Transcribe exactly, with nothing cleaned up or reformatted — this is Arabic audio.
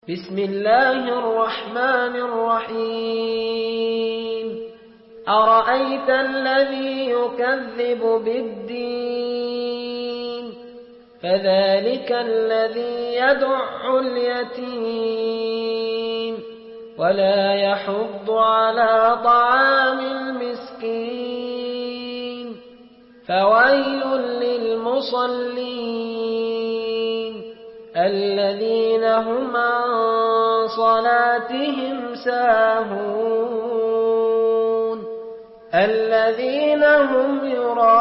بسم الله الرحمن الرحيم أرأيت الذي يكذب بالدين فذلك الذي يدع اليتيم ولا يحض على طعام المسكين فويل للمصلين الذين هم عن صلاتهم ساهون الذين هم يراءون